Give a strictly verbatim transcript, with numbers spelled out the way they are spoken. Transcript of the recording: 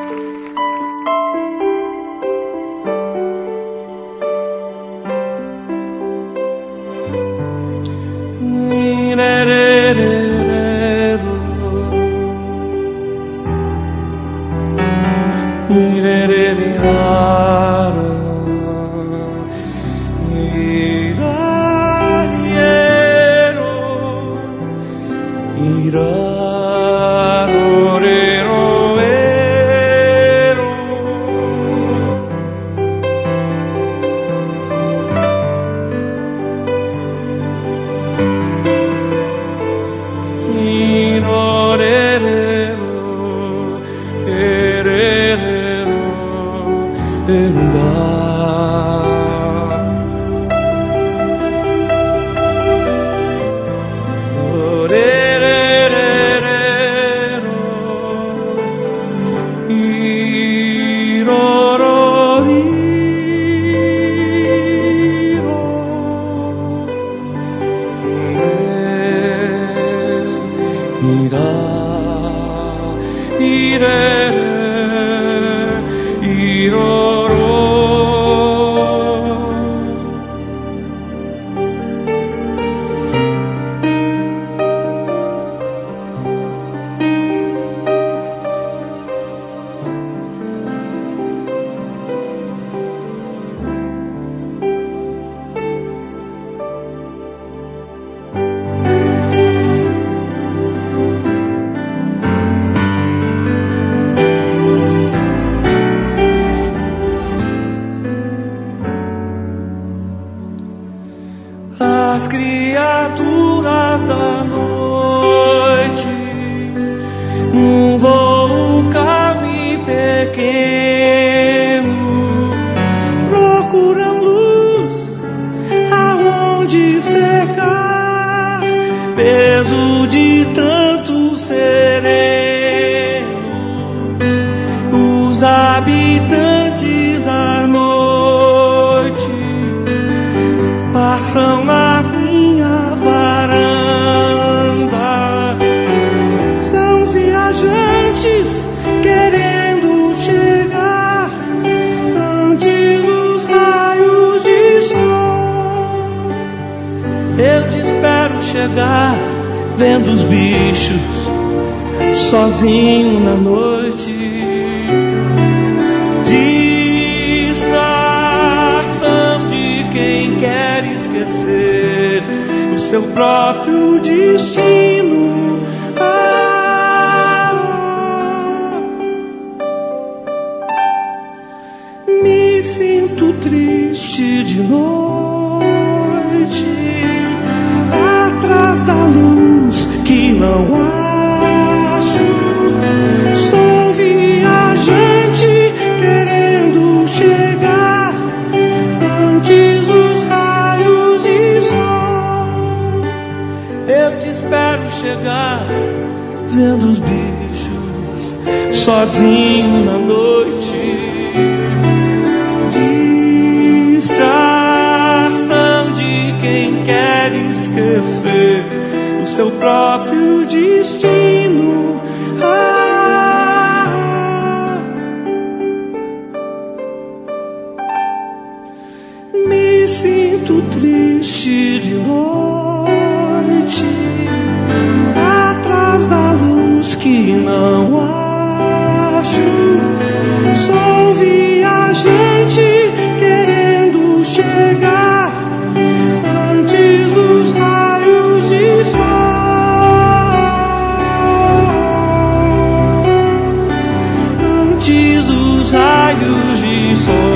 As criaturas da noite, num voo calmo pequeno, procuram luz aonde secar, peso de tanto sereno. Os habitantes à noite passam na minha varanda, são viajantes querendo chegar antes dos raios de sol. Eu te espero chegar, vendo os bichos sozinho na noite. Distração de quem quer esquecer o seu próprio destino. Ah, me sinto triste de noite, atrás da luz que não acho. Sou viajante querendo chegar antes dos raios de sol. Eu te espero chegar, vendo os bichos sozinho na noite. Distração de quem quer esquecer o seu próprio destino. Ah, me sinto triste de noite, atrás da luz que não acho. Sou viajante querendo chegar antes dos raios de sol, antes dos raios de sol.